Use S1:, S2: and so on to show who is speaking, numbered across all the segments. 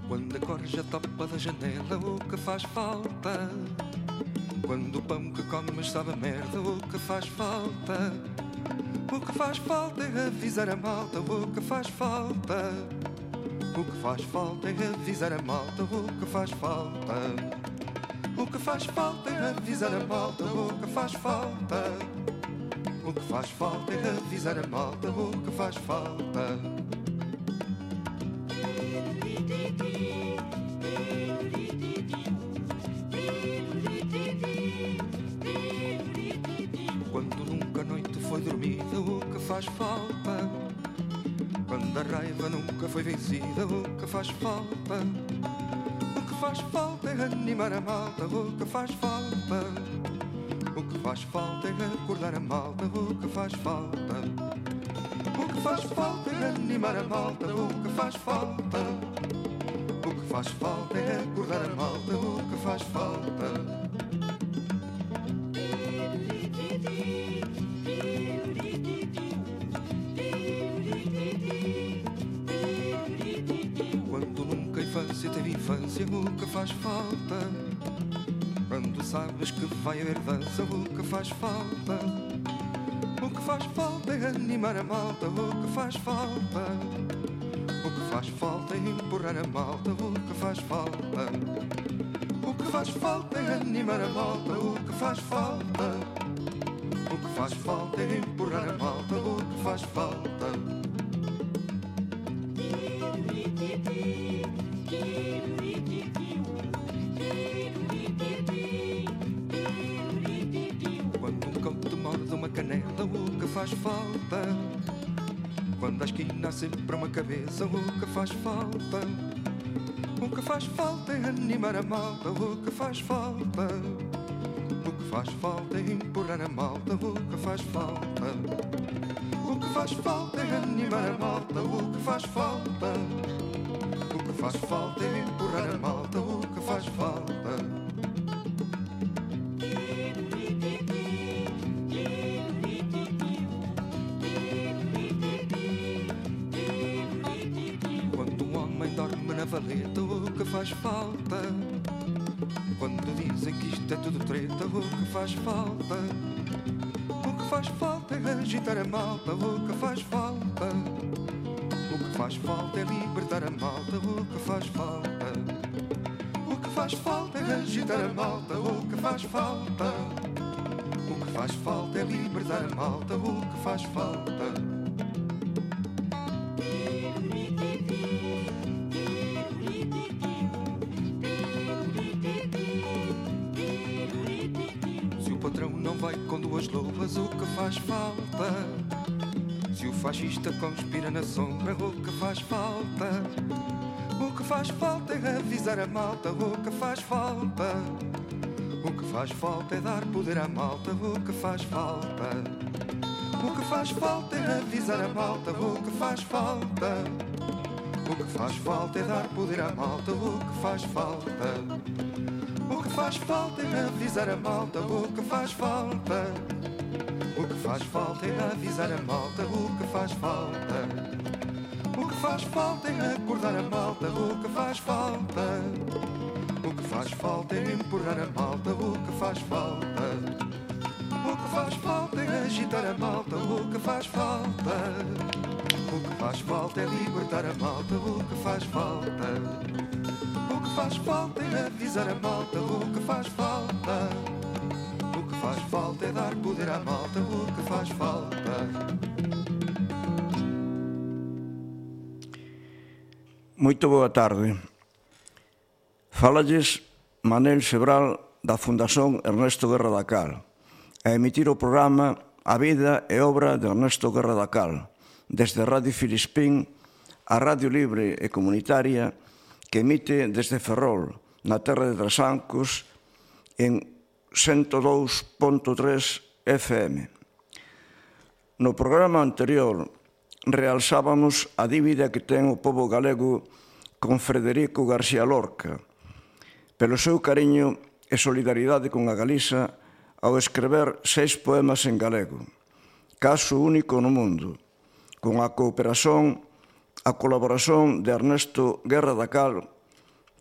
S1: Quando a corja topa da janela, o que faz falta? Quando o pão que comes sabe a merda, o que faz falta? O que faz falta é avisar a malta, o que faz falta? O que faz falta é avisar a malta, o que faz falta? O que faz falta é avisar a malta, o que faz falta? O que faz falta é avisar a malta, o que faz falta? Quando nunca a noite foi dormida, o que faz falta? Quando a raiva nunca foi vencida, o que faz falta? O que faz falta é animar a malta, o que faz falta? O que faz falta é acordar a malta, o que faz falta? O que faz falta é animar a malta, o que faz falta? O que faz falta é acordar a malta, o que faz falta? Quando nunca a infância teve infância, o que faz falta? Quando sabes que vai haver dança, o que faz falta? O que faz falta é animar a malta, o que faz falta? O que faz falta é empurrar a malta, o que faz falta? O que faz falta é animar a malta, o que faz falta? O que faz falta é empurrar a malta, o que faz falta? Quando um cão te morde uma canela, o que faz falta? Quando a esquina há sempre uma cabeça, o que faz falta? O que faz falta é animar a malta, o que faz falta? O que faz falta é empurrar a malta, o que faz falta? O que faz falta é animar a malta, o que faz falta? O que faz falta é empurrar a malta, o que faz falta? Quando um homem dorme na valeta, o que faz falta? Quando dizem que isto é tudo treta, o que faz falta? O que faz falta é agitar a malta, o que faz falta? O que faz falta é libertar a malta, o que faz falta? O que faz falta é agitar a malta, o que faz falta? O que faz falta é libertar a malta, o que faz falta? Se o patrão não vai com duas luvas, o que faz falta? Se o fascista conspira na sombra, o que faz falta? O que faz falta é avisar a malta, o que faz falta? O que faz falta é dar poder à malta, o que faz falta? O que faz falta é avisar a malta, o que faz falta? O que faz falta é dar poder à malta, o que faz falta? O que faz falta é avisar a malta, o que faz falta? O que faz falta é avisar a malta, o que faz falta? O que faz falta é acordar a malta, o que faz falta? O que faz falta é empurrar a malta, o que faz falta? O que faz falta é agitar a malta, o que faz falta? O que faz falta é libertar a malta, o que faz falta? O que faz falta é avisar a malta, o que faz falta? O que faz falta é dar poder à malta, o que faz falta?
S2: Muito boa tarde. Fálalles Manel Sebral da Fundación Ernesto Guerra da Cal a emitir o programa A vida e obra de Ernesto Guerra da Cal desde Radio Filispín, a Radio Libre e Comunitaria que emite desde Ferrol, na terra de Trasancos, en 102.3 FM. No programa anterior realzábamos a dívida que ten o pobo galego con Frederico García Lorca, pelo seu cariño e solidaridade con a Galiza ao escrever 6 poemas en galego, caso único no mundo, con a cooperación, a colaboración de Ernesto Guerra da Cal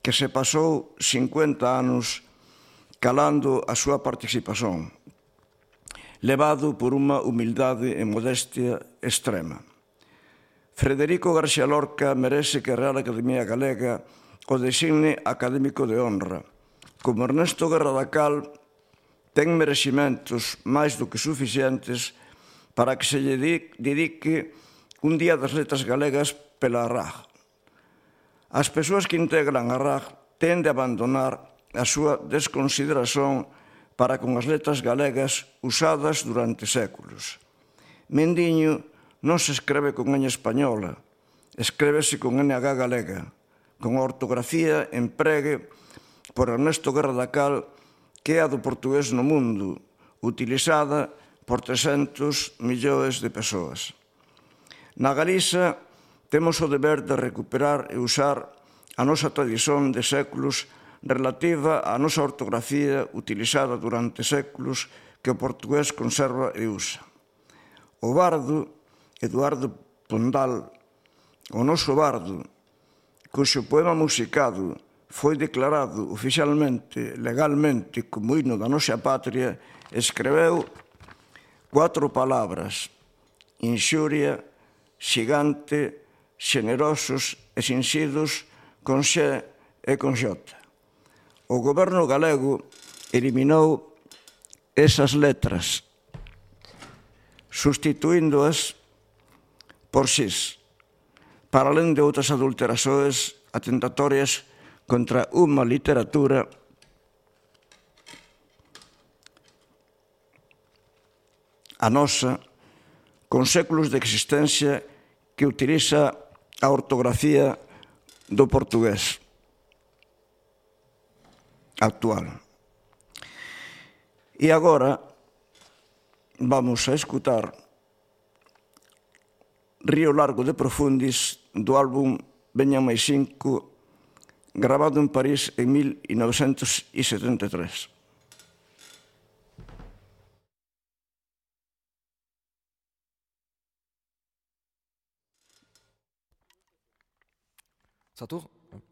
S2: que se pasou 50 anos calando a súa participación, levado por unha humildade e modestia extrema. Frederico García Lorca merece que a Real Academia Galega o designe académico de honra. Como Ernesto Guerra da Cal, ten merecimentos máis do que suficientes para que se lle dedique un Día das Letras Galegas pela RAG. As persoas que integran a RAG ten de abandonar a súa desconsideración para con as letras galegas usadas durante séculos. Mendiño non se escreve con ñ española, escrévese con NH galega, con a ortografía empregue por Ernesto Guerra da Cal, que é a do portugués no mundo, utilizada por 300 millóns de persoas. Na Galiza temos o deber de recuperar e usar a nosa tradición de séculos relativa á nosa ortografía utilizada durante séculos que o portugués conserva e usa. O bardo Eduardo Pondal, o noso bardo, cuxo poema musicado foi declarado oficialmente, legalmente, como himno da nosa patria, escreveu 4 palabras: inxuria, xigante, xenerosos e sinxidos, con xe e con xota. O goberno galego eliminou esas letras, sustituíndoas por xis, para alén de outras adulterações atentatorias contra unha literatura a nosa, con séculos de existencia, que utiliza a ortografía do portugués actual. E agora vamos a escutar Río Largo de Profundis, do álbum Veñan máis 5, grabado en París en 1973.
S1: Satu?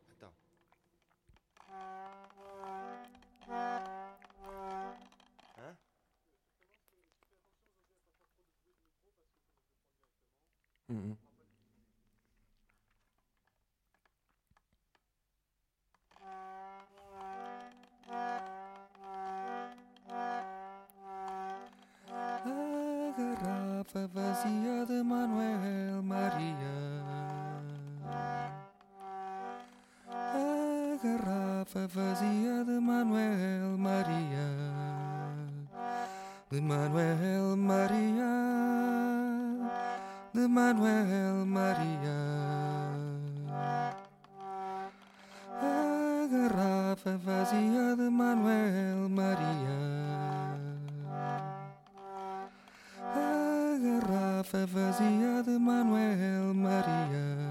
S1: A garrafa vazia de Manuel Maria. A garrafa vazia de Manuel Maria. De Manuel Maria. De Manuel Maria. A garrafa vazia de Manuel Maria. A garrafa vazia de Manuel Maria.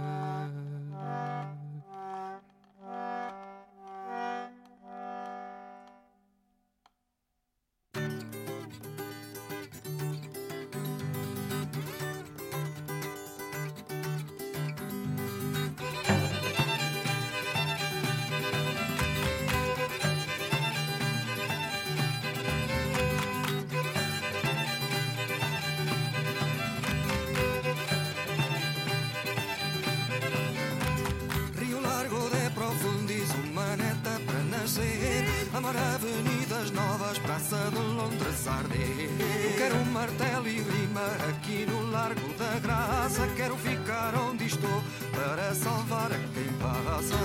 S1: Amar avenidas novas, Praça de Londres arder. Quero um martelo e rima aqui no Largo da Graça. Quero ficar onde estou para salvar a quem passa.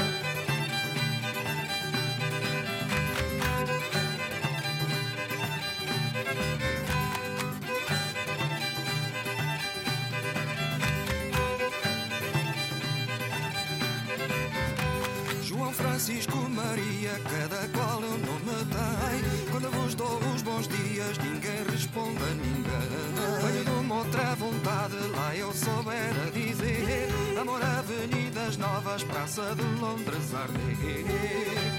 S1: Francisco, Maria, cada qual o nome tem. Quando vos dou os bons dias, ninguém responde a ninguém. Venho de uma outra vontade, lá eu souber a dizer. Amor, avenidas novas, Praça de Londres arder.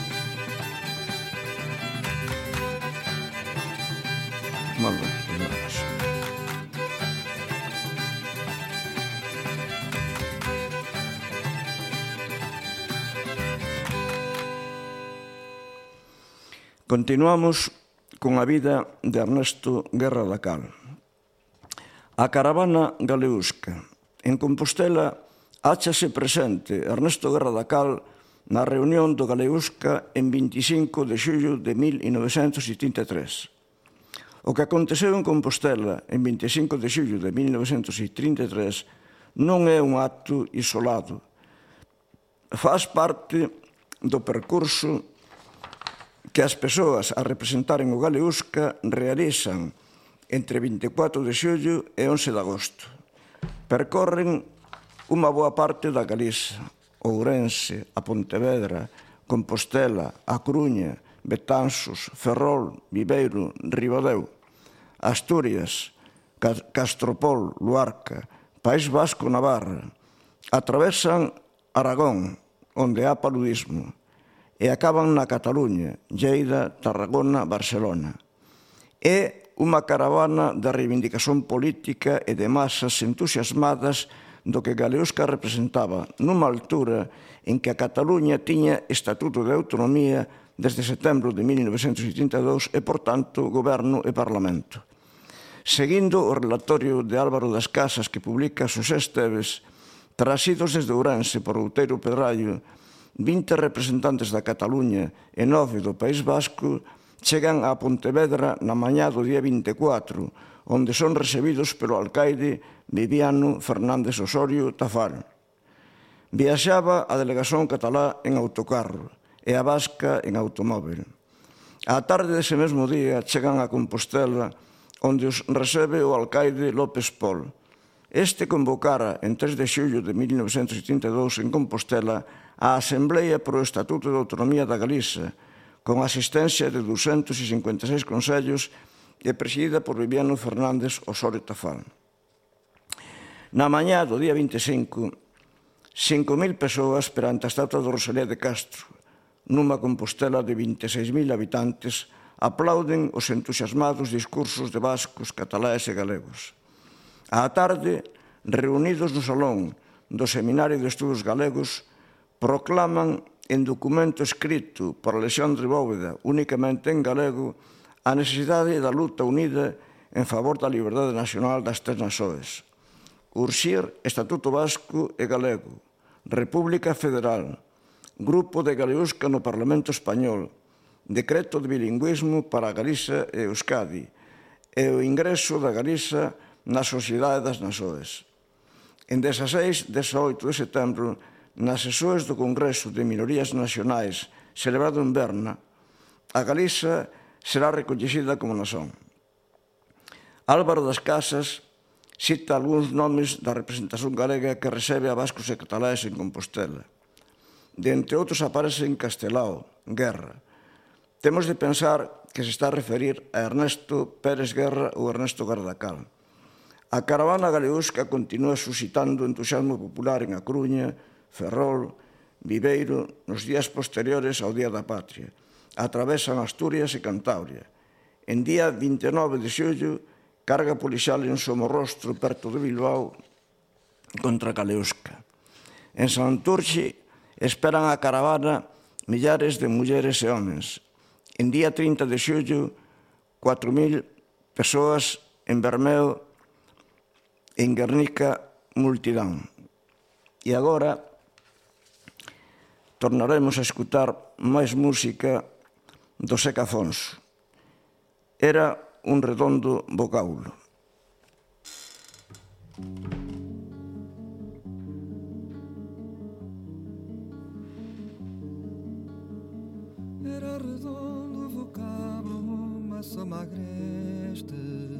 S2: Molt bé. Continuamos con a vida de Ernesto Guerra da Cal. A caravana galeusca. En Compostela áchase presente Ernesto Guerra da Cal na reunión do Galeusca en 25 de xullo de 1933. O que aconteceu en Compostela en 25 de xullo de 1933 non é un acto isolado. Faz parte do percurso que as persoas a representaren o Galeusca realizan entre 24 de xullo e 11 de agosto. Percorren unha boa parte da Galiza, Ourense, a Pontevedra, Compostela, a Coruña, Betanzos, Ferrol, Viveiro, Ribadeo, Asturias, Castropol, Luarca, País Vasco, Navarra. Atravesan Aragón, onde há paludismo, e acaban na Cataluña, Lleida, Tarragona, Barcelona. É unha caravana de reivindicación política e de masas entusiasmadas do que Galeusca representaba nunha altura en que a Cataluña tiña estatuto de autonomía desde setembro de 1982 e, por tanto, goberno e parlamento. Seguindo o relatorio de Álvaro das Casas que publica Xosé Esteves, trazidos desde Ourense por Outeiro Pedrallo, 20 representantes da Cataluña e 9 do País Vasco chegan a Pontevedra na mañá do día 24, onde son recibidos pelo alcaide Viviano Fernández Osorio Tafal. Viaxaba a delegación catalá en autocarro e a vasca en automóbil. Á tarde dese mesmo día chegan a Compostela, onde os recebe o alcaide López Pol. Este convocara en 3 de xullo de 1982 en Compostela a Asamblea pro Estatuto de Autonomía da Galiza, con asistencia de 256 consellos e presidida por Viviano Fernández Osorio Tafal. Na mañá do día 25, 5.000 persoas perante a estatua de Rosalía de Castro, nunha Compostela de 26.000 habitantes, aplauden os entusiasmados discursos de vascos, cataláes e galegos. Á tarde, reunidos no salón do Seminario de Estudos Galegos, proclaman en documento escrito por Alexandre Bóveda, únicamente en galego, a necesidade da luta unida en favor da liberdade nacional das tres nações. Urxir Estatuto Vasco e Galego, República Federal, Grupo de Galeusca no Parlamento Español, Decreto de bilingüismo para a Galiza e Euskadi e o ingreso da Galiza na Sociedade das Nações. En 16 e 18 de setembro, nas sesións do Congreso de Minorías Nacionais celebrado en Berna, a Galiza será recoñecida como nación. Álvaro das Casas cita algúns nomes da representación galega que recebe a vascos e cataláes en Compostela. De entre outros aparecen Castelao, Guerra. Temos de pensar que se está a referir a Ernesto Pérez Guerra ou Ernesto Guerra da Cal. A caravana galeusca continúa suscitando entusiasmo popular en A Coruña, Ferrol, Viveiro, nos días posteriores ao Día da Patria. Atravesan Asturias e Cantabria. En día 29 de xullo, carga policial en Somorrostro, perto de Bilbao, contra Galeusca. En Santurce esperan a caravana millares de mulleres e homens. En día 30 de xullo, 4.000 persoas en Bermeo, en Guernica, multidán. E agora tornaremos a escutar máis música do Seca Afonso. Era un redondo vocábulo.
S1: Era redondo vocábulo, massa magreste.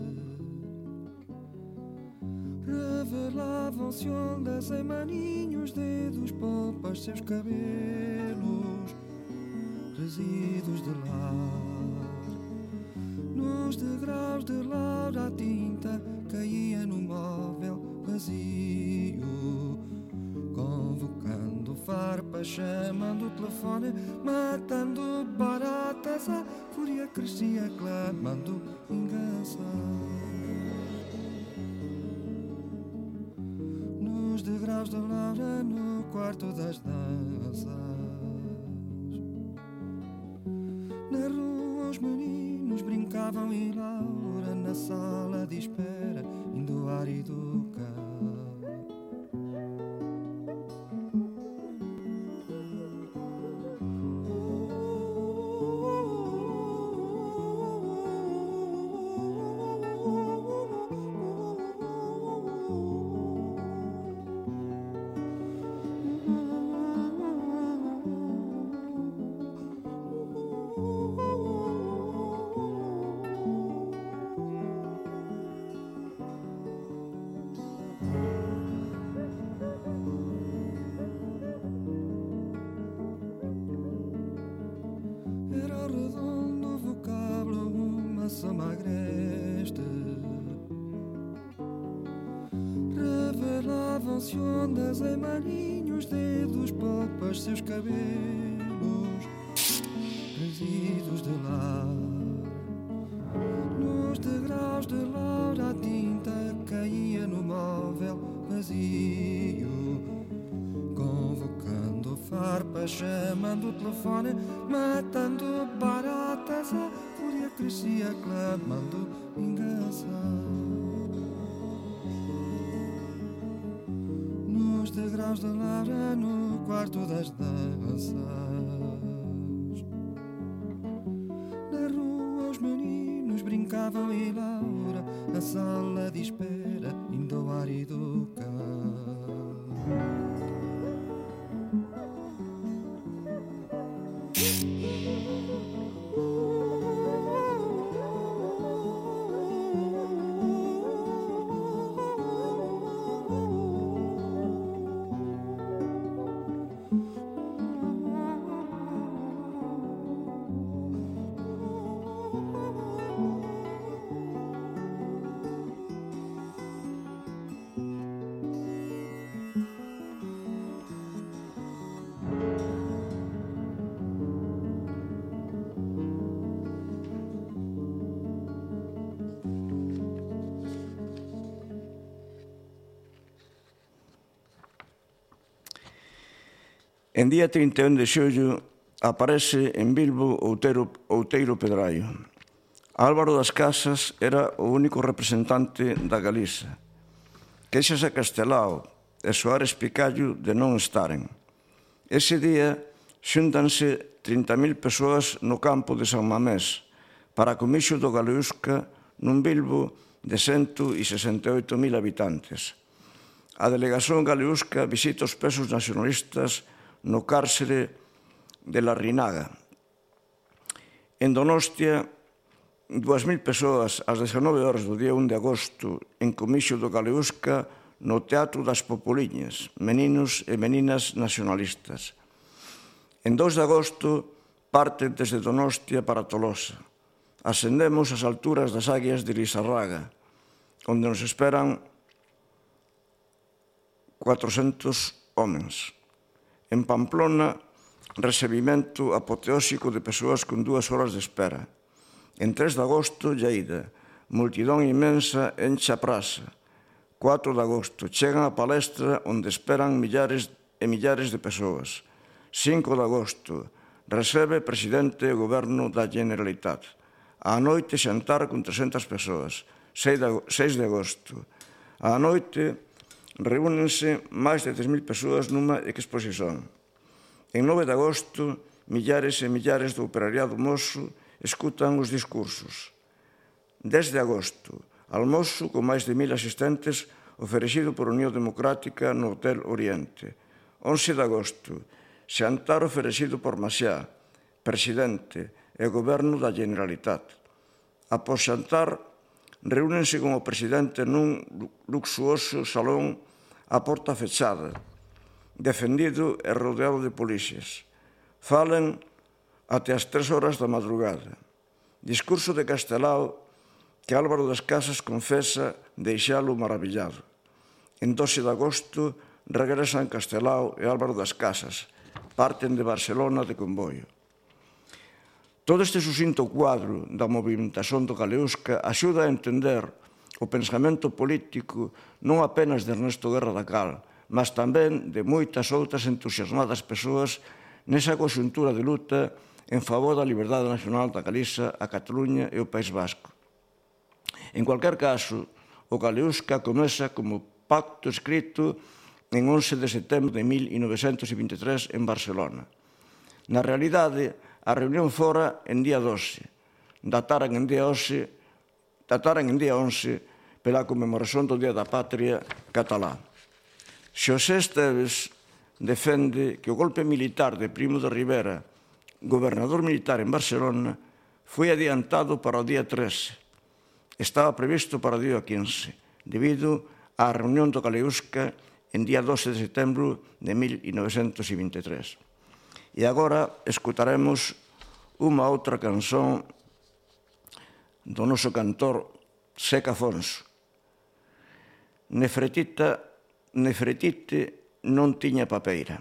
S1: Revelavam-se ondas em maninhos dedos, polpas, seus cabelos, resíduos de lar. Nos degraus de laura a tinta caía no móvel vazio, convocando farpas, chamando o telefone, matando baratas, a fúria crescia clamando vingança. Nos degraus da laura, no quarto das danças, na rua os meninos brincavam e Laura na sala de espera, indo ar e do cá. Revelavam-se ondas em marinhos dedos, polpas, seus cabelos, resíduos de lar. Nos degraus de Laura a tinta caía no móvel vazio, convocando farpas, chamando o telefone, matando baratas, a fúria crescia clamando vingança. Nos degraus de Laura, no quarto das danças, na rua os meninos brincavam e Laura na sala de espera, indo ao ar e do cá.
S2: En día 31 de xullo aparece en Bilbo Outeiro Pedraio. Álvaro das Casas era o único representante da Galiza. Queixase a Castelao e Suárez Picallo de non estaren. Ese día xúntanse 30.000 persoas no campo de San Mamés para a comixo do Galeusca nun Bilbo de 168.000 habitantes. A delegación galeusca visita os presos nacionalistas no cárcere de Larrinaga. En Donostia, 2.000 persoas ás 19 horas do día 1 de agosto en comixo do Galeusca no Teatro das Populiñas, meninos e meninas nacionalistas. En 2 de agosto parten desde Donostia para Tolosa. Ascendemos ás alturas das Águias de Lizarraga, onde nos esperan 400 homens. En Pamplona, recibimento apoteósico de persoas con 2 horas de espera. En 3 de agosto, Lleida, multidón inmensa enche a praza. 4 de agosto, chegan a palestra onde esperan millares e millares de persoas. 5 de agosto, recebe presidente e goberno da Generalitat. Á noite, xantar con 300 persoas. 6 de agosto, á noite, reúnense máis de 3.000 persoas nunha exposición. En 9 de agosto, millares e millares do operariado mozo escutan os discursos. 10 de agosto, almozo con máis de 1.000 asistentes oferecido por Unión Democrática no Hotel Oriente. 11 de agosto, xantar oferecido por Maciá, presidente e goberno da Generalitat. Após xantar, reúnense con o presidente nun luxuoso salón a porta fechada, defendido e rodeado de policias. Falen até as 3 horas da madrugada. Discurso de Castelao que Álvaro das Casas confesa deixalo maravillado. En 12 de agosto regresan Castelao e Álvaro das Casas. Parten de Barcelona de comboio. Todo este sucinto cuadro da movimentación do Galeusca axuda a entender o pensamento político non apenas de Ernesto Guerra da Cal, mas tamén de moitas outras entusiasmadas persoas nesa conxuntura de luta en favor da liberdade nacional da Galiza, a Cataluña e o País Vasco. En cualquier caso, o Galeusca comeza como pacto escrito en 11 de setembro de 1923 en Barcelona. Na realidade, a reunión fora en día 12, dataran en día 11 pela conmemoración do Día da Patria catalá. Xosé Esteves defende que o golpe militar de Primo de Rivera, gobernador militar en Barcelona, foi adiantado para o día 13. Estaba previsto para o día 15, debido á reunión do Galeusca en día 12 de setembro de 1923. E agora escutaremos unha outra canción do noso cantor Seca Afonso. Nefretite non tiña papeira.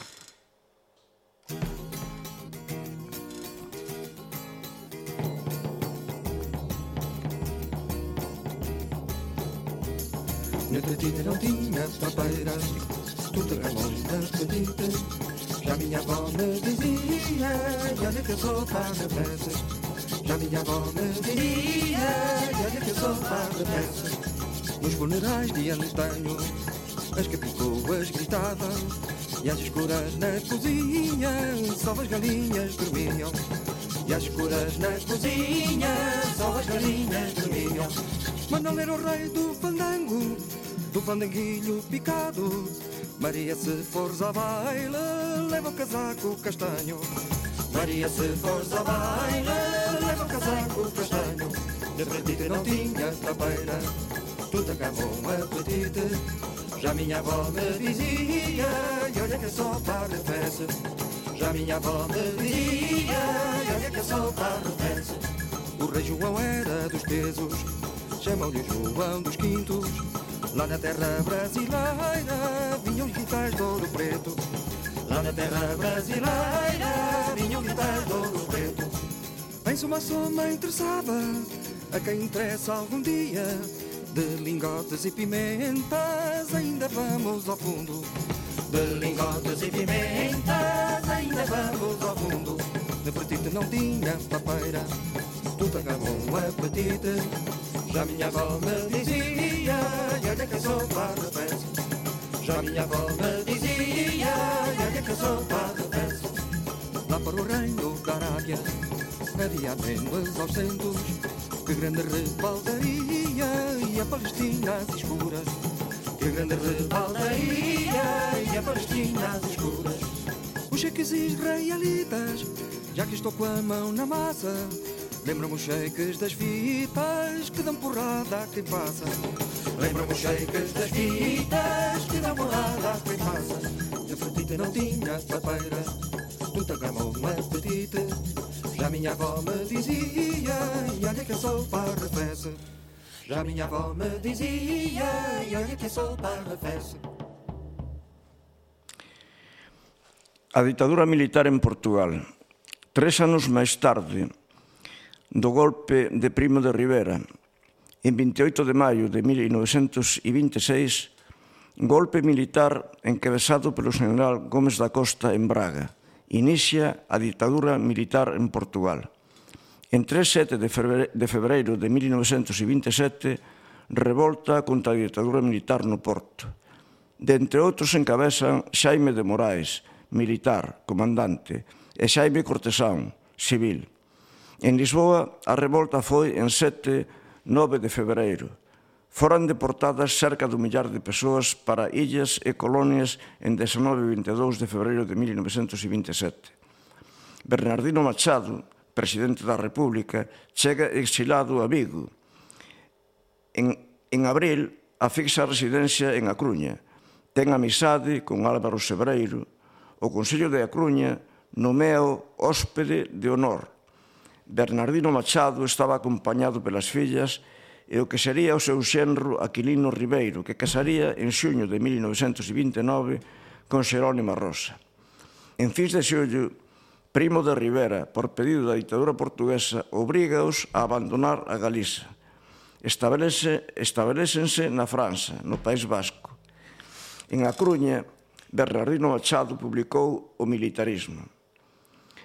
S1: Nefretite não tinha papeira, tudo era bom, Nefretite. Já minha avó me dizia, olha que eu sou padre peça. Já minha avó me dizia, olha que eu sou padre peça. Nos funerais de antanho, as capitoas gritavam, e às escuras na cozinha, só as galinhas dormiam. E às escuras na cozinha, só as galinhas dormiam. Manuel era o rei do fandango, do fandanguilho picado. Maria, se fores ao baile, leva o casaco castanho. Maria, se fores ao baile, leva o casaco castanho. Nefretite não tinha tapeira, tudo acabou um apetite. Já minha avó me dizia, e olha que eu sou padre peça. Já minha avó me dizia, e olha que eu sou padre peça. O rei João era dos pesos, chamam-lhe João dos Quintos. Lá na terra brasileira vinham os guitarras de ouro preto. Lá na terra brasileira vinham os guitarras de ouro preto. Em suma interessava a quem interessa algum dia. De lingotes e pimentas ainda vamos ao fundo. De lingotes e pimentas ainda vamos ao fundo. Nefretite não tinha papeira, tudo acabou um apetite. Já minha avó me dizia, e olha que eu sou padre peça. Já minha avó me dizia, e olha que eu sou padre peça. Lá para o reino da Arábia havia amêndoas aos centos. Que grande rebaldaria, e a Palestina às escuras. Que grande rebaldaria, e a Palestina às escuras. Os cheques israelitas, já que estou com a mão na massa, lembram-me os cheques das fitas que dão porrada a quem passa. Lembram-me os cheques das fitas que dão porrada a quem passa. Nefretite não tinha papeira, tudo acabou um apetite. Já minha avó me dizia, e olha que eu sou padre peça. Já minha avó me dizia, e olha que eu sou padre peça.
S2: A ditadura militar en Portugal. 3 anos máis tarde do golpe de Primo de Rivera, en 28 de maio de 1926, golpe militar encabezado pelo general Gómez da Costa en Braga, inicia a ditadura militar en Portugal. En 3-7 de febreiro de 1927, revolta contra a ditadura militar no Porto. De entre outros encabezan Xaime de Moraes, militar, comandante, e Xaime Cortesán, civil. En Lisboa, a revolta foi en 7-9 de febreiro. Foran deportadas cerca de 1 millar de persoas para illas e colonias en 19 e 22 de febreiro de 1927. Bernardino Machado, presidente da República, chega exilado a Vigo. En abril, afixa a residencia en A Coruña. Ten amizade con Álvaro Sebreiro. O Consello de A Coruña nomea-o hóspede de honor. Bernardino Machado estaba acompañado pelas fillas e o que sería o seu xenro Aquilino Ribeiro, que casaría en xuño de 1929 con Xerónima Rosa. En fins de xullo, Primo de Rivera, por pedido da ditadura portuguesa, obrígaos a abandonar a Galiza. Estabelécense na França, no País Vasco. En A Coruña, Bernardino Machado publicou O militarismo.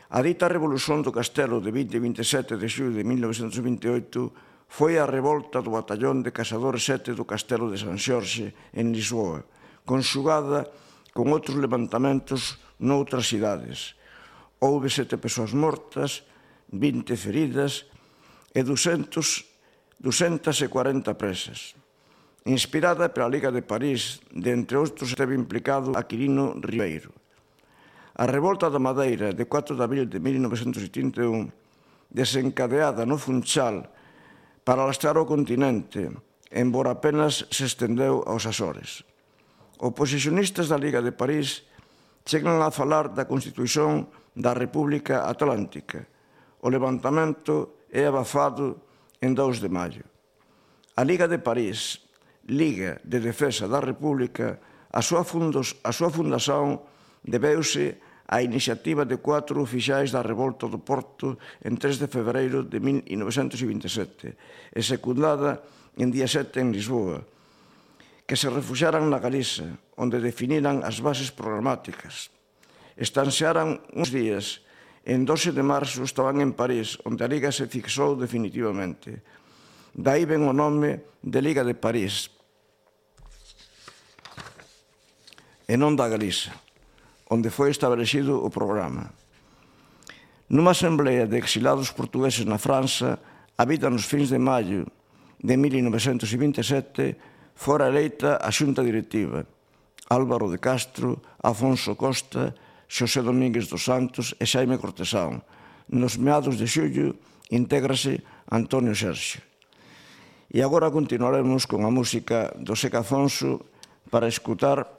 S2: A dita revolución do Castelo de 20 e 27 de xullo de 1928 foi a revolta do Batallón de Caçadores 7 do Castelo de San Xorxe, en Lisboa, conxugada con outros levantamentos noutras cidades. Houve 7 persoas mortas, 20 feridas e 240 presas. Inspirada pela Liga de París, de entre outros esteve implicado Aquilino Ribeiro. A revolta da Madeira de 4 de abril de 1981, desencadeada no Funchal para lastrar o continente, embora apenas se estendeu aos Açores. Oposicionistas da Liga de París chegan a falar da constitución da República Atlántica. O levantamento é abafado en 2 de maio. A Liga de París, Liga de Defensa da República, a súa fundación debeuse á iniciativa de 4 oficiais da revolta do Porto en 3 de febreiro de 1927 e secundada en día 7 en Lisboa, que se refuxaran na Galiza, onde definiran as bases programáticas. Estansearan uns días. En 12 de marzo estaban en París, onde a Liga se fixou definitivamente. Daí ven o nome de Liga de París, e non da Galiza, onde foi establecido o programa. Nunha asamblea de exilados portugueses na França, habida nos fins de maio de 1927, fora eleita a xunta directiva. Álvaro de Castro, Afonso Costa, Xosé Domínguez dos Santos e Xaime Cortesán. Nos meados de xullo intégrase Antonio Xerxio. E agora continuaremos con a música do Seca Afonso para escutar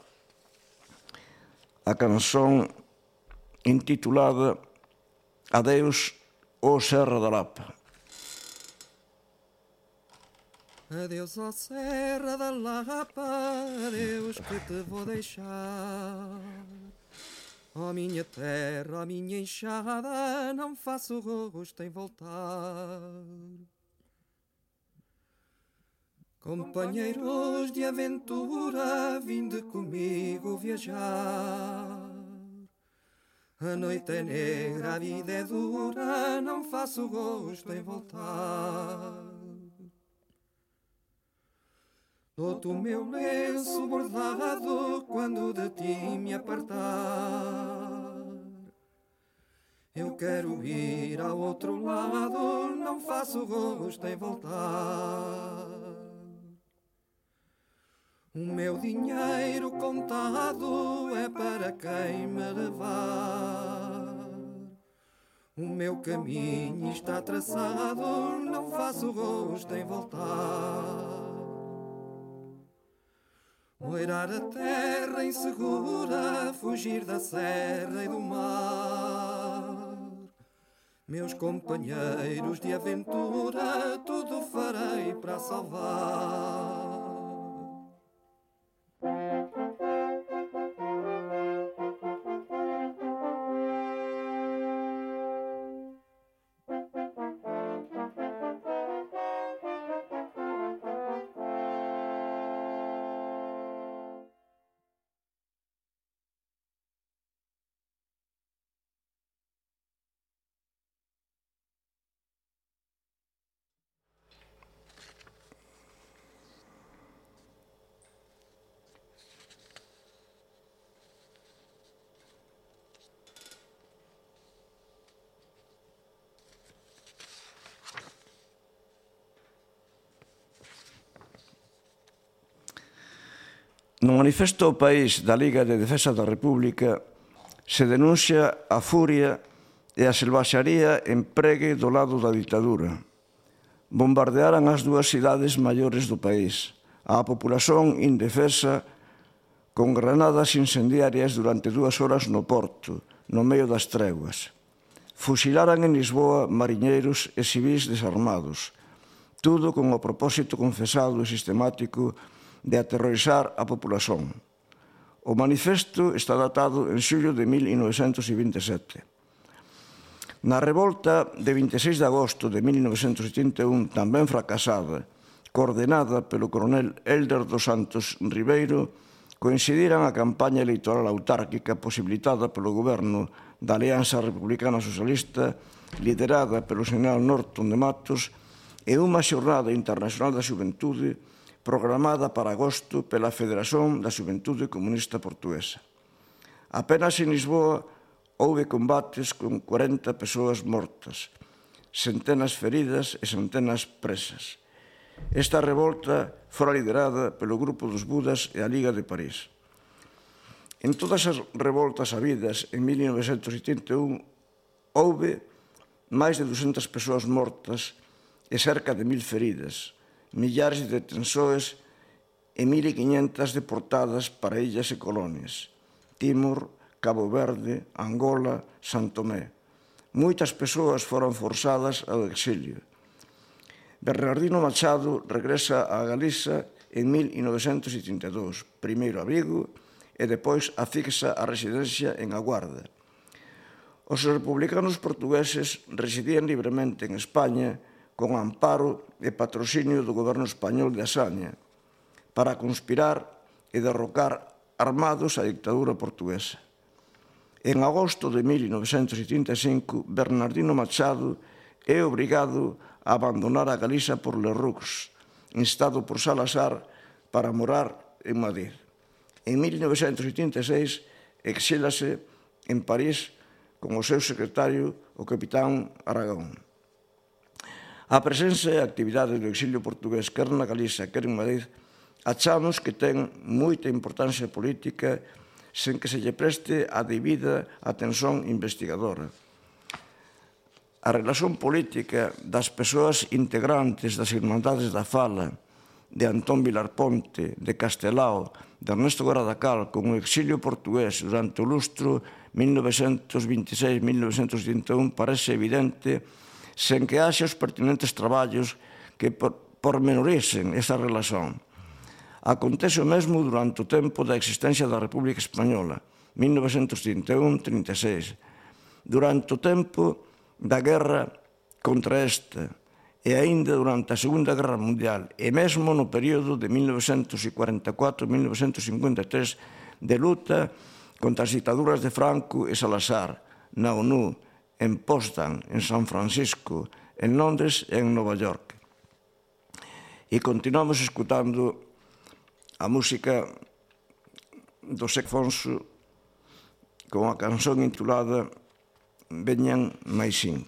S2: a canción intitulada Adeus, ó Serra da Lapa.
S1: Adeus, ó Serra da Lapa, adeus que te vou deixar. Ó minha terra, ó minha enxada, não faço rosto em voltar. Companheiros de aventura, vinde comigo viajar. A noite é negra, a vida é dura, não faço gosto em voltar. Dou-te o meu lenço bordado quando de ti me apartar. Eu quero ir ao outro lado, não faço gosto em voltar. O meu dinheiro contado é para quem me levar. O meu caminho está traçado, não faço gosto em voltar. Moirar a terra insegura, fugir da serra e do mar. Meus companheiros de aventura, tudo farei para salvar.
S2: No manifesto ao país da Liga de Defensa da República se denuncia a furia e a selvaxaría empregue do lado da ditadura. Bombardearan as 2 cidades maiores do país, a populación indefensa con granadas incendiarias durante 2 horas no porto, no medio das treguas. Fusilaran en Lisboa mariñeiros e civis desarmados, tudo con o propósito confesado e sistemático de aterrorizar a populación. O manifesto está datado en xullo de 1927. Na revolta de 26 de agosto de 1981, tamén fracasada, coordenada pelo coronel Hélder dos Santos Ribeiro, coincidiran a campaña electoral autárquica posibilitada pelo goberno da Alianza Republicana Socialista, liderada pelo general Norton de Matos, e unha xornada internacional da xuventude programada para agosto pela Federación da Xuventude Comunista Portuguesa. Apenas en Lisboa houve combates con 40 persoas mortas, centenas feridas e centenas presas. Esta revolta fora liderada pelo Grupo dos Budas e a Liga de París. En todas as revoltas habidas en 1981 houve máis de 200 persoas mortas e cerca de 1000 feridas, millares de detenções e 1500 deportadas para illas e colonias, Timor, Cabo Verde, Angola, San Tomé. Moitas persoas foron forzadas ao exilio. Bernardino Machado regresa a Galiza en 1982, primeiro a Vigo e depois afixa a residencia en A Guarda. Os republicanos portugueses residían libremente en España con amparo e patrocinio do goberno español de Asaña para conspirar e derrocar armados a dictadura portuguesa. En agosto de 1985, Bernardino Machado é obrigado a abandonar a Galiza por Lerroux, instado por Salazar para morar en Madrid. En 1986, exílase en París con o seu secretario, o capitán Aragón. A presenza e a actividade do exilio portugués, quer na Galiza, quer en Madrid, achamos que ten moita importancia política sen que se lle preste a debida atención investigadora. A relación política das persoas integrantes das Irmandades da Fala, de Antón Vilar Ponte, de Castelao, de Ernesto Gradacal, con o exilio portugués durante o lustro 1926-1981 parece evidente sen que haxa os pertinentes traballos que pormenoricen esa relación. Acontece o mesmo durante o tempo da existencia da República Española, 1931-36, durante o tempo da guerra contra esta e aínda durante a Segunda Guerra Mundial e mesmo no período de 1944-1953 de luta contra as dictaduras de Franco e Salazar, na ONU, en Potsdam, en San Francisco, en Londres e en Nova York. E continuamos escutando a música do Sec Fonso con a canción intitulada Veñan máis 5.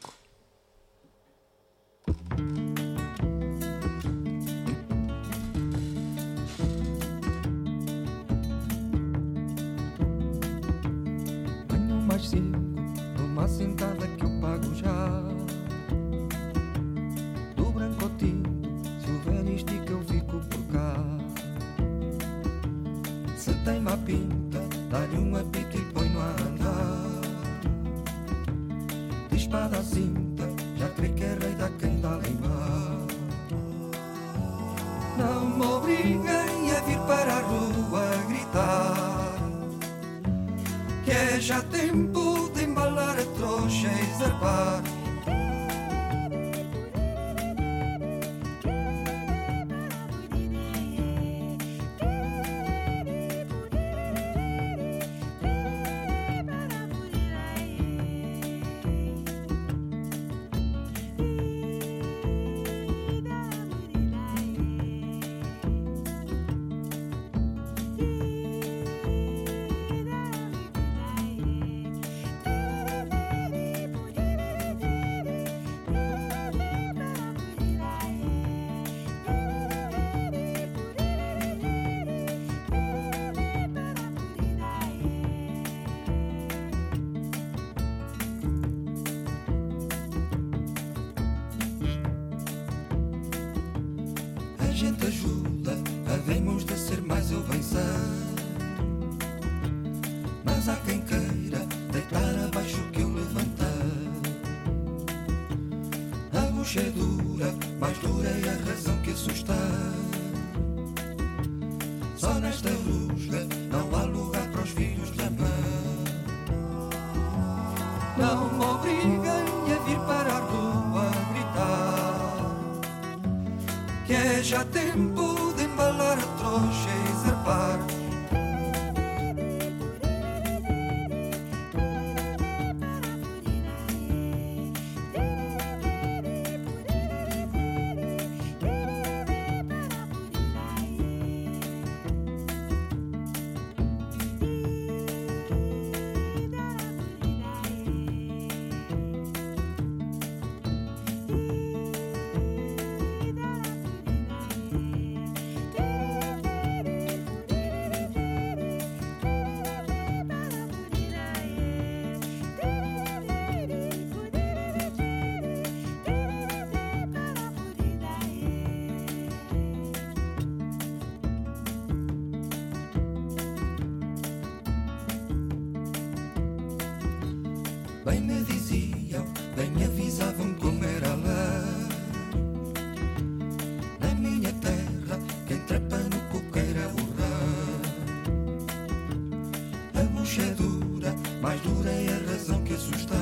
S1: Venham mais 5, numa sentada que eu pago já. Do branco ao tinto, se houver estica eu fico por cá. Se tem má pinta, dá-lhe uma pica e põe-no a andar. De espada à cinta, já creio que é rei da quem dá limar. Não me obriguem a vir para a rua gritar, que é já tempo de embalar a trouxa e zarpar. A gente ajuda, havemos de ser mais ou vencer. Mas há quem queira deitar abaixo o que eu levantar. A bucha é dura, mais dura é a razão que assusta. Só nesta rusga não há lugar para os filhos da mãe. Não me obriguem a vir para a rua gritar, que é já tempo de embalar a trouxa e zarpar. Bem me diziam, bem me avisavam como era lá. Na minha terra, quem trepa no coqueiro é burrar. A bucha é dura, mais dura é a razão que assusta.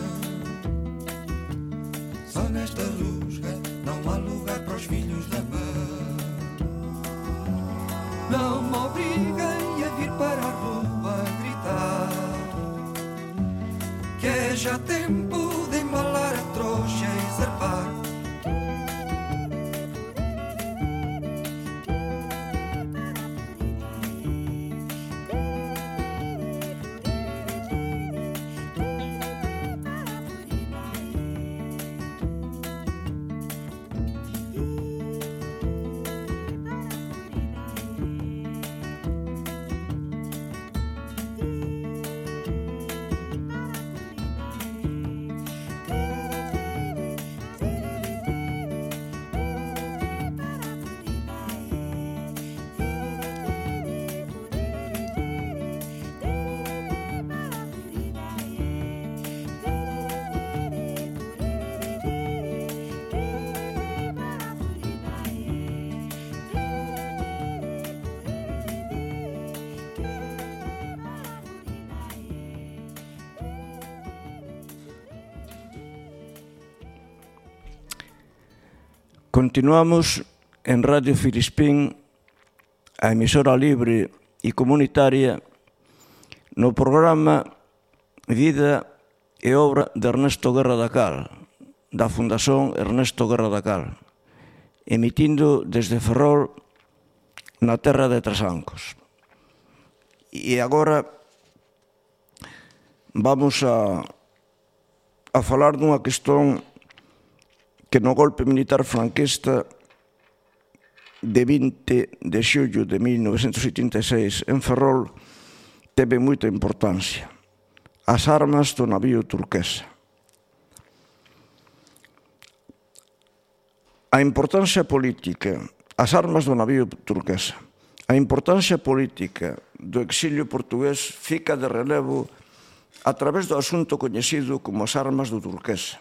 S1: Só nesta rusga não há lugar para os filhos da mar. Não me obriguem a vir para a rua gritar, que é já tempo de embalar a trouxa e zarpar.
S2: Continuamos en Radio Filispín, a emisora libre e comunitaria, no programa Vida e Obra de Ernesto Guerra da Cal, da Fundación Ernesto Guerra da Cal, emitindo desde Ferrol, na terra de Trasancos. E agora vamos a falar dunha cuestión que no golpe militar franquista de 20 de xullo de 1976 en Ferrol teve moita importancia: as armas do navío Turquesa. A importancia política, as armas do navío Turquesa, a importancia política do exilio portugués fica de relevo a través do asunto coñecido como as armas do Turquesa.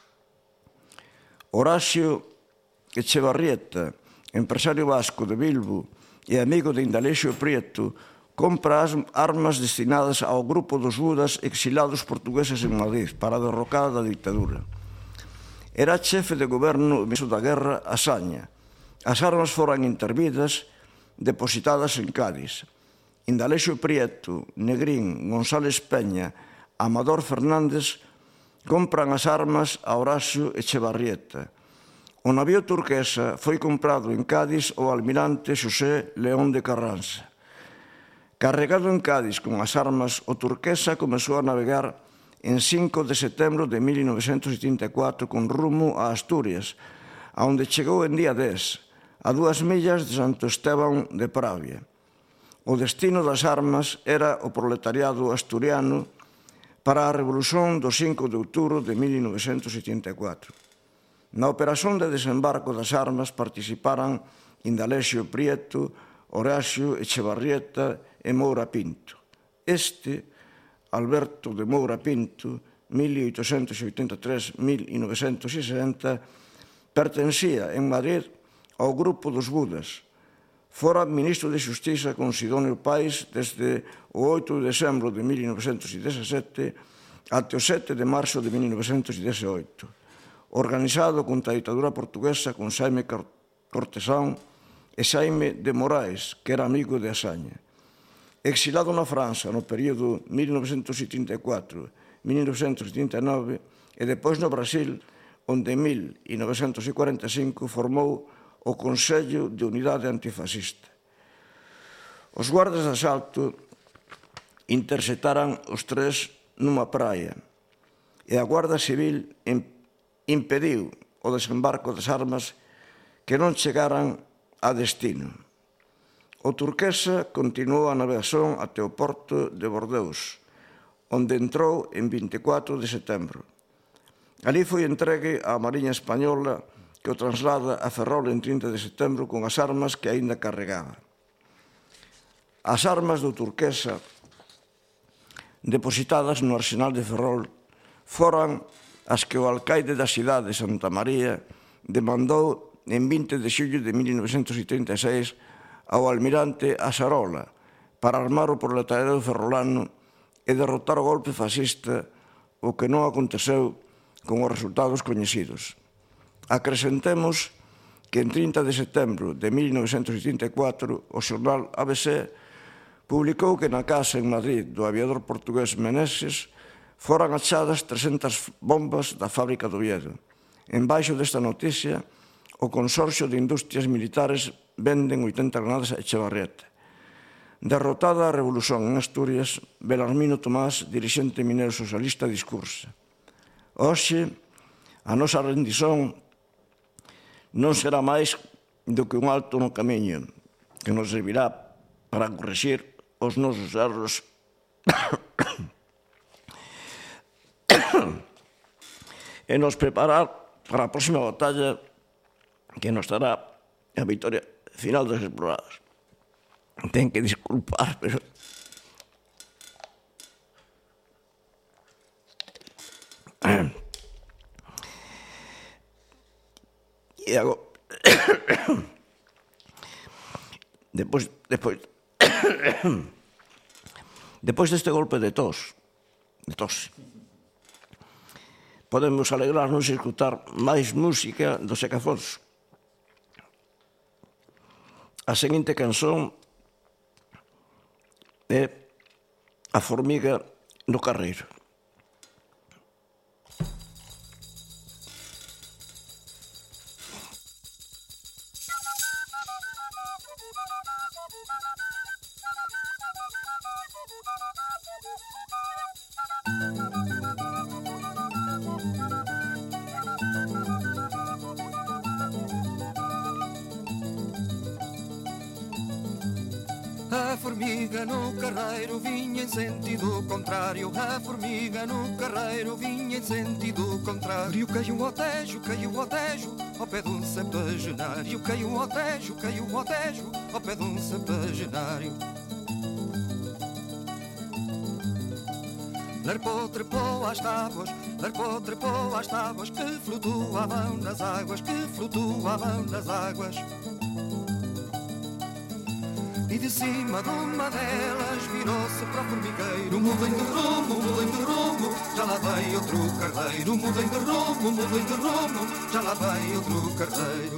S2: Horacio Echevarrieta, empresario vasco de Bilbo e amigo de Indalexio Prieto, compra as armas destinadas ao grupo dos Budas exilados portugueses en Madrid para a derrocada da dictadura. Era chefe de goberno ministro da guerra Asaña. As armas foran intervidas, depositadas en Cádiz. Indalexio Prieto, Negrín, González Peña, Amador Fernández compran as armas a Horacio Echevarrieta. O navío Turquesa foi comprado en Cádiz ao almirante Xosé León de Carranza. Carregado en Cádiz con as armas, o Turquesa comezou a navegar en 5 de setembro de 1974 con rumo a Asturias, aonde chegou en día 10, a 2 millas de Santo Esteban de Pravia. O destino das armas era o proletariado asturiano para a Revolución do 5 de outubro de 1974. Na operación de desembarco das armas participaran Indalexio Prieto, Horacio Echevarrieta e Moura Pinto. Este, Alberto de Moura Pinto, 1883-1960, pertencía en Madrid ao grupo dos Budas. Fora ministro de Xustiza con Sidonio Pais desde o 8 de decembro de 1917 até o 7 de marzo de 1918, organizado contra a ditadura portuguesa con Xaime Cortesán e Xaime de Moraes, que era amigo de Asaña. Exilado na França no período 1974-1979 e depois no Brasil, onde en 1945 formou o Consello de Unidade Antifascista. Os guardas de asalto interceptaran os tres nunha praia e a Guarda Civil impediu o desembarco das armas que non chegaran a destino. O Turquesa continuou a navegación até o porto de Bordeus, onde entrou en 24 de setembro. Ali foi entregue á Mariña Española, que o traslada a Ferrol en 30 de setembro con as armas que aínda carregaba. As armas do Turquesa, depositadas no arsenal de Ferrol, foran as que o alcaide da cidade de Santa María demandou en 20 de xullo de 1936 ao almirante Asarola para armar o proletariado ferrolano e derrotar o golpe fascista, o que non aconteceu con os resultados coñecidos. Acrescentemos que en 30 de setembro de 1984 o xornal ABC publicou que na casa en Madrid do aviador portugués Meneses foran achadas 300 bombas da fábrica do Oviedo. Embaixo desta noticia, o Consorcio de Industrias Militares venden 80 granadas a Echevarrieta. Derrotada a revolución en Asturias, Belarmino Tomás, dirixente mineiro socialista, discursa: hoxe, a nosa rendición non será máis do que un alto no camiño que nos servirá para corrixir os nosos erros e nos preparar para a próxima batalla que nos dará a victoria final dos explorados. Ten que disculpar, pero... E agora... Depois deste golpe de tos, podemos alegrarnos e escutar máis música do Secafonso. A seguinte canción é A formiga no carreiro.
S1: A formiga no carreiro vinha em sentido contrário. A formiga no carreiro vinha em sentido contrário. Caiu ao Tejo, ao pé de um septuagenário. Caiu ao Tejo, ao pé de um septuagenário. Larpou, trepou às tábuas, que flutuavam nas águas, E de cima de uma delas virou-se para o formigueiro. Mudem de rumo, já lá vai outro carreiro. Mudem de rumo, já lá vai outro carreiro.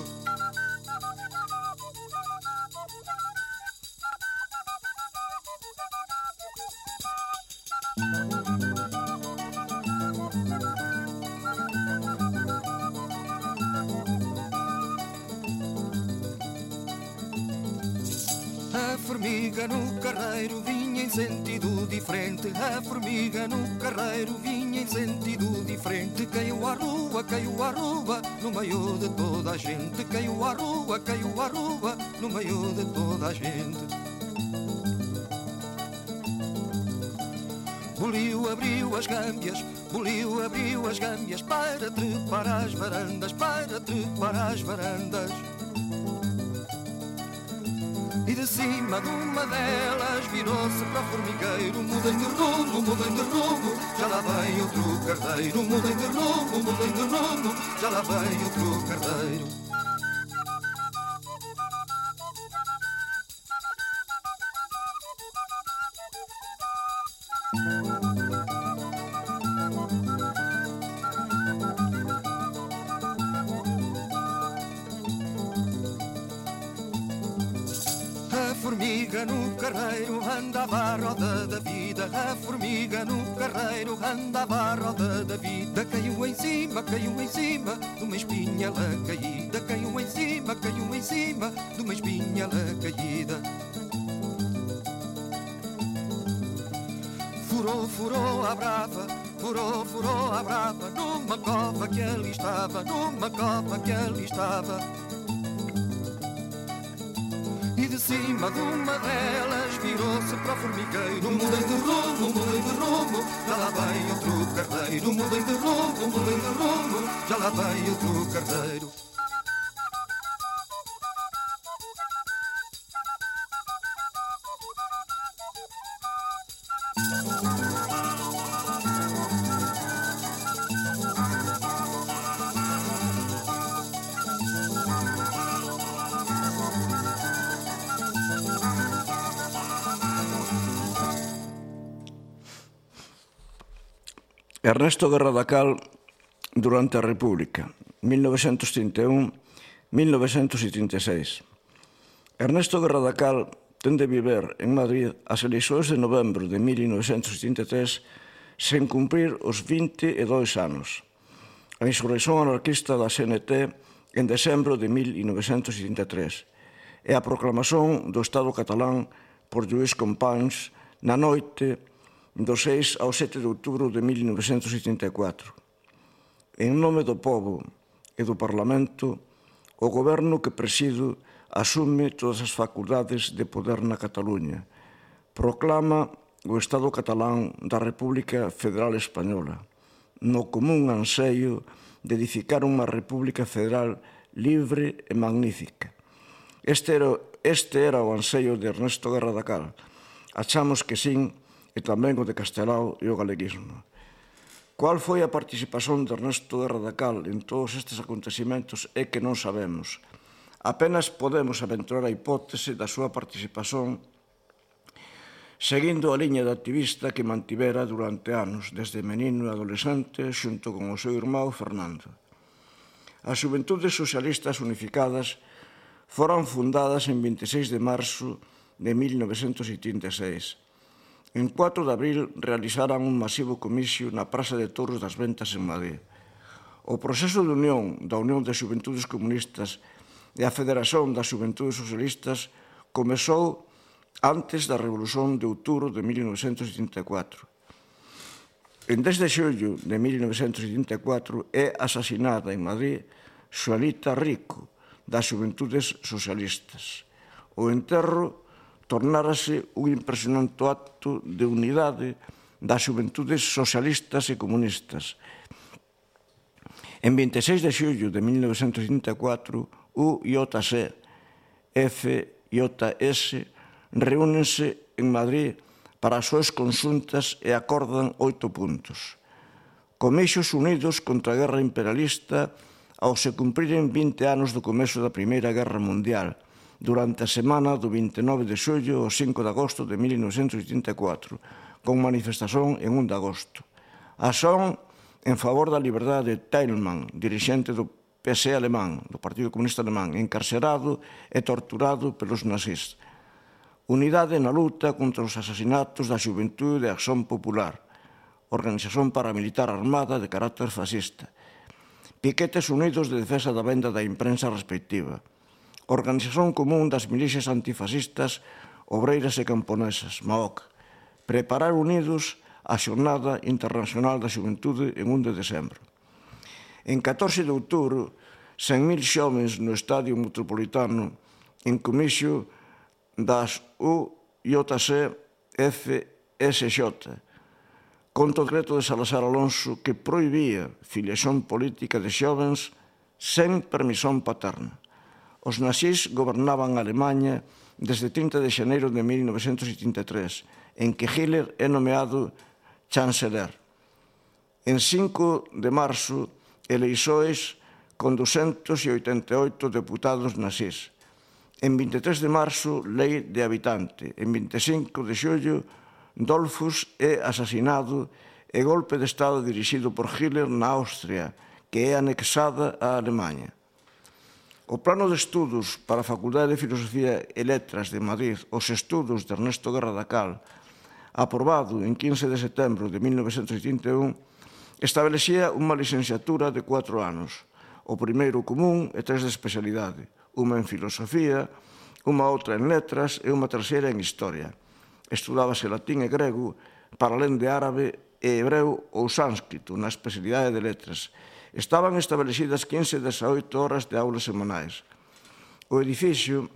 S1: A formiga no carreiro vinha em sentido diferente. A formiga no carreiro vinha em sentido diferente. Caiu à rua, no meio de toda a gente. Caiu à rua, no meio de toda a gente. Buliu abriu as gâmbias para trepar às varandas, E de cima de uma delas virou-se para o formigueiro. Mudem de rumo, já lá vai outro carreiro. Mudem de rumo, já lá vai outro carreiro. A formiga no carreiro andava à roda da vida. A formiga no carreiro andava à roda da vida. Caiu em cima de uma espinhela caída. Caiu em cima de uma espinhela caída. Furou a brava, numa cova que ali estava, E de cima de uma delas virou-se para o formigueiro. Mudem de rumo, já lá vai outro carreiro. Mudem de rumo, já lá vai outro carreiro.
S2: Ernesto Guerra da Cal durante a República, 1931-1936. Ernesto Guerra da Cal ten de viver en Madrid as eleições de novembro de 1973 sen cumprir os 22 anos. A insurreición anarquista da CNT en decembro de 1973 e a proclamación do Estado catalán por Lluís Companys na noite do 6 ao 7 de outubro de 1984. En nome do povo e do Parlamento, o goberno que presido asume todas as facultades de poder na Cataluña. Proclama o Estado catalán da República Federal Española, no común anseio de edificar unha República Federal libre e magnífica. Este era o anseio de Ernesto Guerra da Cal. Achamos que sin, e tamén o de Castelao e o galeguismo. Qual foi a participación de Ernesto Guerra da Cal en todos estes acontecimentos é que non sabemos. Apenas podemos aventurar a hipótese da súa participación seguindo a liña de activista que mantivera durante anos, desde menino e adolescente, xunto con o seu irmão Fernando. As Xuventudes Socialistas Unificadas foron fundadas en 26 de marzo de 1986. En 4 de abril realizaran un masivo comixio na Praza de Touros das Ventas en Madrid. O proceso de unión da Unión de Xuventudes Comunistas e a Federación das Xuventudes Socialistas comezou antes da Revolución de Outubro de 1974. En 10 de xullo de 1974 é asasinada en Madrid Xoelita Rico, das Xuventudes Socialistas. O enterro tornárase un impresionante acto de unidade das xuventudes socialistas e comunistas. En 26 de xullo de 1974, UJC, FJS reúnense en Madrid para as súas consultas e acordan 8 puntos. Comexos unidos contra a guerra imperialista ao se cumpriren 20 anos do comezo da Primeira Guerra Mundial, durante a semana do 29 de xullo ao 5 de agosto de 1984, con manifestación en 1 de agosto. Acción en favor da liberdade de Teilman, dirixente do PSE alemán, do Partido Comunista Alemán, encarcerado e torturado pelos nazis. Unidade na luta contra os asasinatos da Xuventude de Acción Popular, organización paramilitar armada de carácter fascista. Piquetes unidos de defensa da venda da imprensa respectiva. Organización común das milicias antifascistas, obreiras e camponesas, MAOC. Preparar unidos a Xornada Internacional da Xuventude en 1 de decembro. En 14 de outubro, 100.000 xóvens no Estadio Metropolitano en comixio das UJC FSJ, contra o decreto de Salazar Alonso que prohibía filiación política de xóvens sen permisión paterna. Os nazis gobernaban a Alemanha desde 30 de xaneiro de 1973, en que Hitler é nomeado chanceler. En 5 de marzo, eleições con 288 deputados nazis. En 23 de marzo, lei de habitante. En 25 de xullo, Dollfuss é asasinado e golpe de Estado dirixido por Hitler na Austria, que é anexada á Alemanha. O plano de estudos para a Facultade de Filosofía e Letras de Madrid, os estudos de Ernesto Guerra da Cal, aprobado en 15 de setembro de 1981, establecía unha licenciatura de 4 anos, o primeiro común e 3 de especialidade, unha en filosofía, unha outra en letras e unha terceira en historia. Estudábase latín e grego, para alén de árabe e hebreo ou sánscrito, na especialidade de letras. Estaban establecidas 15 e 18 horas de aulas semanais. O edificio,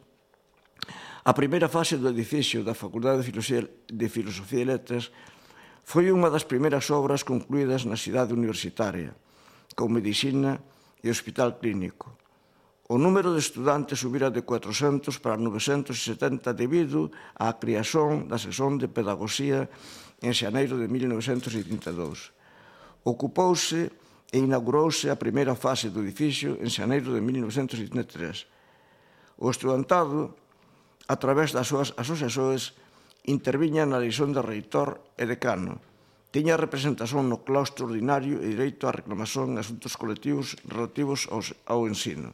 S2: a primeira fase do edificio da Facultade de Filosofía e Letras foi unha das primeiras obras concluídas na cidade universitaria, con medicina e hospital clínico. O número de estudantes subira de 400 para 970 debido á creación da sección de pedagogía en xaneiro de 1982. Ocupouse e inaugurouse a primeira fase do edificio en xaneiro de 1983. O estudantado, a través das súas asociacións, interviña na elección de reitor e decano Tiña representación no claustro ordinario e direito á reclamación en asuntos colectivos relativos ao ensino.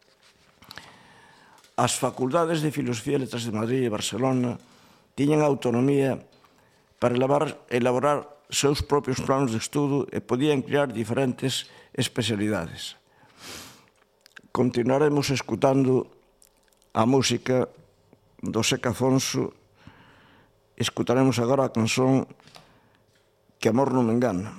S2: As facultades de Filosofía e Letras de Madrid e Barcelona tiñan autonomía para elaborar seus propios planos de estudo e podían crear diferentes especialidades. Continuaremos escutando a música do Seca Afonso. Escutaremos agora a canción Que amor non me engana.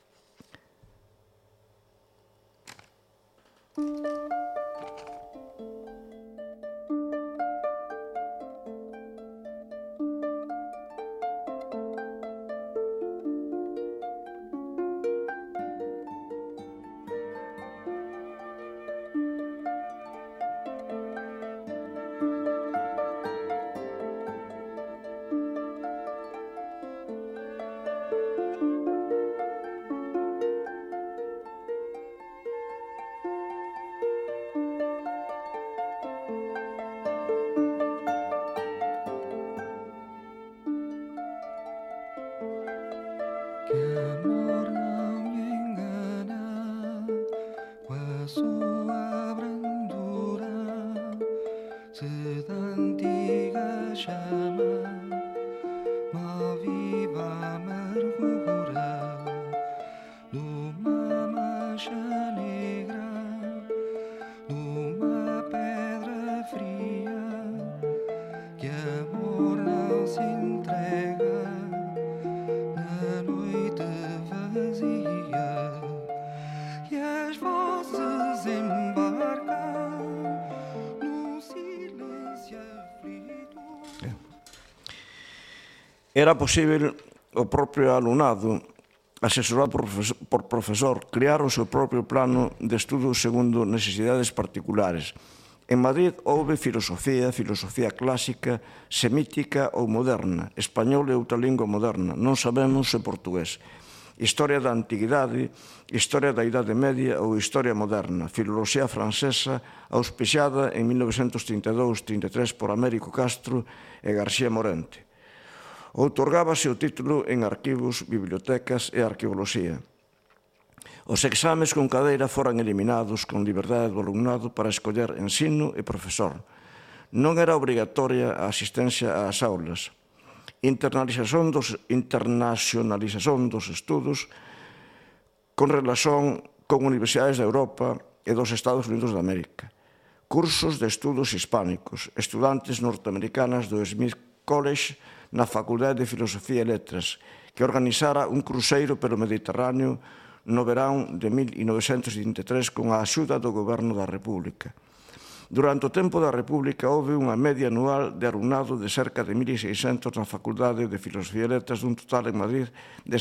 S2: Era posible o propio alumnado, asesorado por profesor, crear o seu propio plano de estudo segundo necesidades particulares. En Madrid houve filosofía clásica, semítica ou moderna, español e outra lingua moderna, non sabemos se portugués. Historia da Antiguidade, Historia da Idade Media ou Historia Moderna, Filoloxía Francesa, auspiciada en 1932-33 por Américo Castro e García Morente. Outorgábase o título en arquivos, bibliotecas e arqueoloxía. Os exames con cadeira foran eliminados con liberdade do alumnado para escoller ensino e profesor. Non era obrigatoria a asistencia ás aulas. Internacionalización dos estudos con relación con universidades de Europa e dos Estados Unidos de América. Cursos de estudos hispánicos, estudantes norteamericanas do Smith College na Facultade de Filosofía e Letras, que organizara un cruceiro pelo Mediterráneo no verán de 1923 con a axuda do Goberno da República. Durante o tempo da República houve unha media anual de alumnado de cerca de 1.600 na Facultade de Filosofía e Letras, dun total en Madrid de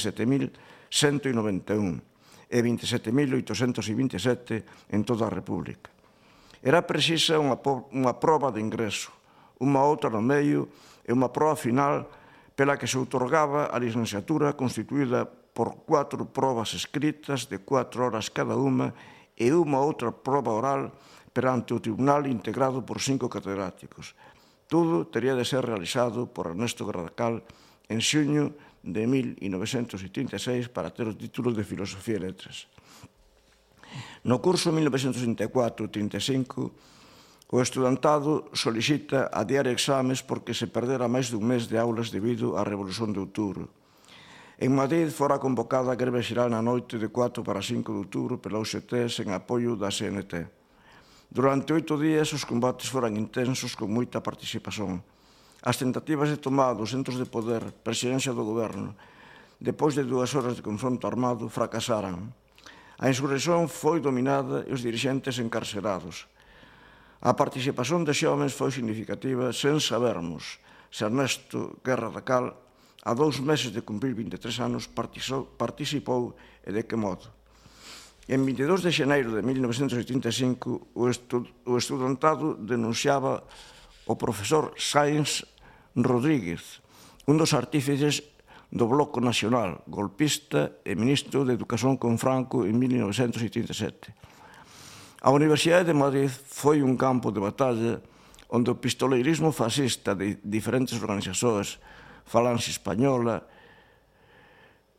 S2: 7.191 e 27.827 en toda a República. Era precisa unha proba de ingreso, unha outra no medio e unha proba final pela que se outorgaba a licenciatura constituída por 4 probas escritas de 4 horas cada unha e unha outra proba oral perante o tribunal integrado por 5 catedráticos. Tudo tería de ser realizado por Ernesto Garracal en xuño de 1986 para ter o título de Filosofía e Letras. No curso 1934-35, o estudantado solicita adiar exames porque se perdera máis dun mes de aulas debido á Revolución de Outubro. En Madrid fora convocada a greve xeral na noite de 4 para 5 de outubro pela UGT sen apoio da CNT. Durante 8 días os combates foran intensos con moita participación. As tentativas de tomar dos centros de poder, presidencia do goberno, depois de 2 horas de confronto armado, fracasaran. A insurrección foi dominada e os dirixentes encarcerados. A participación de xóvenes foi significativa sen sabermos se Ernesto Garracal, a 2 meses de cumprir 23 anos, participou e de que modo. En 22 de xaneiro de 1985, o estudantado denunciaba o profesor Sáenz Rodríguez, un dos artífices do Bloco Nacional, golpista e ministro de Educación con Franco en 1987. A Universidade de Madrid foi un campo de batalla onde o pistoleirismo fascista de diferentes organizacións, Falanxe Española,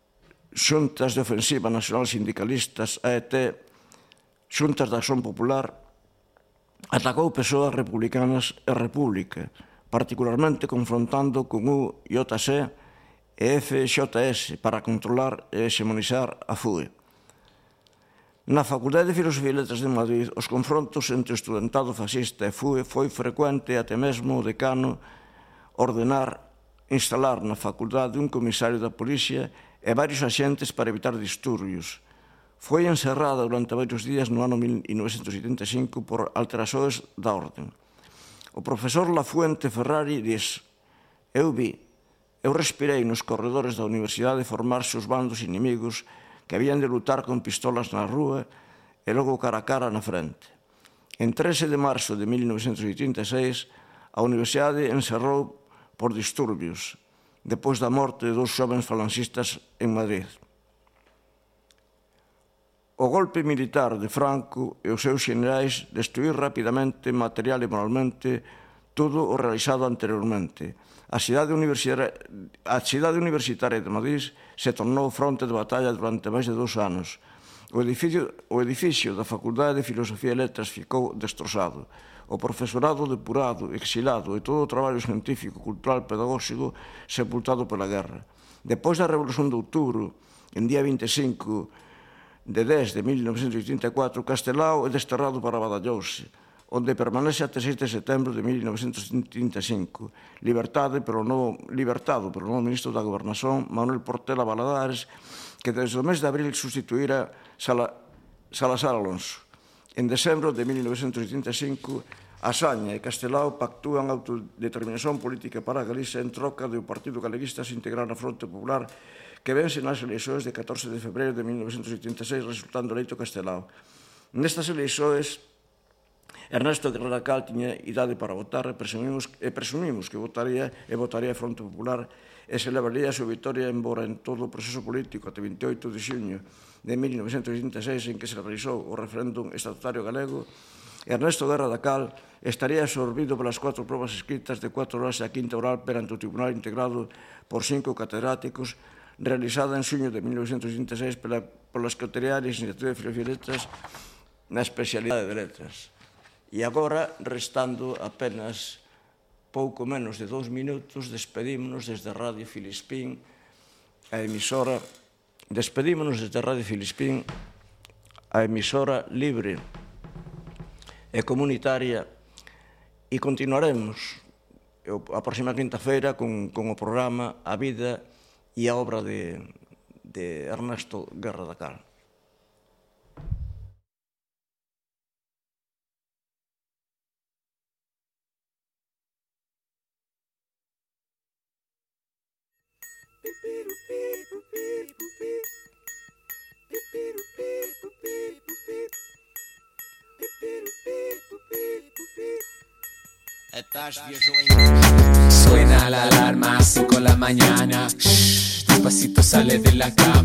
S2: xuntas de ofensiva nacional sindicalistas, a ET, xuntas de Acción Popular, atacou persoas republicanas e República, particularmente confrontando con UJC e FJS para controlar e hegemonizar a FUE. Na Facultade de Filosofía e Letras de Madrid, os confrontos entre o estudantado fascista e FUE foi frecuente até mesmo o decano ordenar instalar na facultade un comisario da Policía e varios axentes para evitar disturbios. Foi encerrada durante varios días no ano 1975 por alterações da orden. O profesor Lafuente Ferrari diz: eu respirei nos corredores da universidade formarse os bandos inimigos que habían de lutar con pistolas na rúa e logo cara a cara na frente. En 13 de marzo de 1986, a universidade encerrou por disturbios, depois da morte de 2 xovens falanxistas en Madrid. O golpe militar de Franco e os seus xenerais destruír rapidamente, material e moralmente, todo o realizado anteriormente. A cidade universitaria de Madrid se tornou fronte de batalla durante máis de 2 anos. O edificio da Facultade de Filosofía e Letras ficou destrozado. O profesorado depurado, exilado e todo o traballo científico, cultural, pedagóxico sepultado pela guerra. Depois da Revolución de Outubro, en día 25 de 10 de 1984, Castelao é desterrado para Badajoz, onde permanece até 6 de setembro de 1935, libertado pelo novo ministro da Gobernación, Manuel Portela Valadares, que desde o mes de abril sustituíra Salazar Alonso. En decembro de 1985, Asaña e Castelao pactúan autodeterminación política para Galicia en troca do Partido Galeguista se integrar na Fronte Popular, que vence nas eleições de 14 de febreiro de 1986, resultando eleito Castelao. Nestas eleições, Ernesto Guerra Cal tiña idade para votar e presumimos que votaría a Fronte Popular e celebraría a súa victoria, embora en todo o proceso político até 28 de xuño de 1986, en que se realizou o referéndum estatutario galego, Ernesto Guerra Cal estaría absorbido pelas 4 probas escritas de 4 horas e a quinta oral perante o Tribunal integrado por 5 catedráticos, realizada en xuño de 1986 pola Escotería de Licenciatura de Filosofía e Letras na especialidade de Letras. E agora, restando apenas pouco menos de 2 minutos, despedímonos desde Radio Filispín, a emisora libre e comunitaria, e continuaremos a próxima quinta-feira con o programa A Vida e a Obra de Ernesto Guerra Cal.
S3: Suena la alarma, 5 de la mañana. Shh, despacito sale de la cama.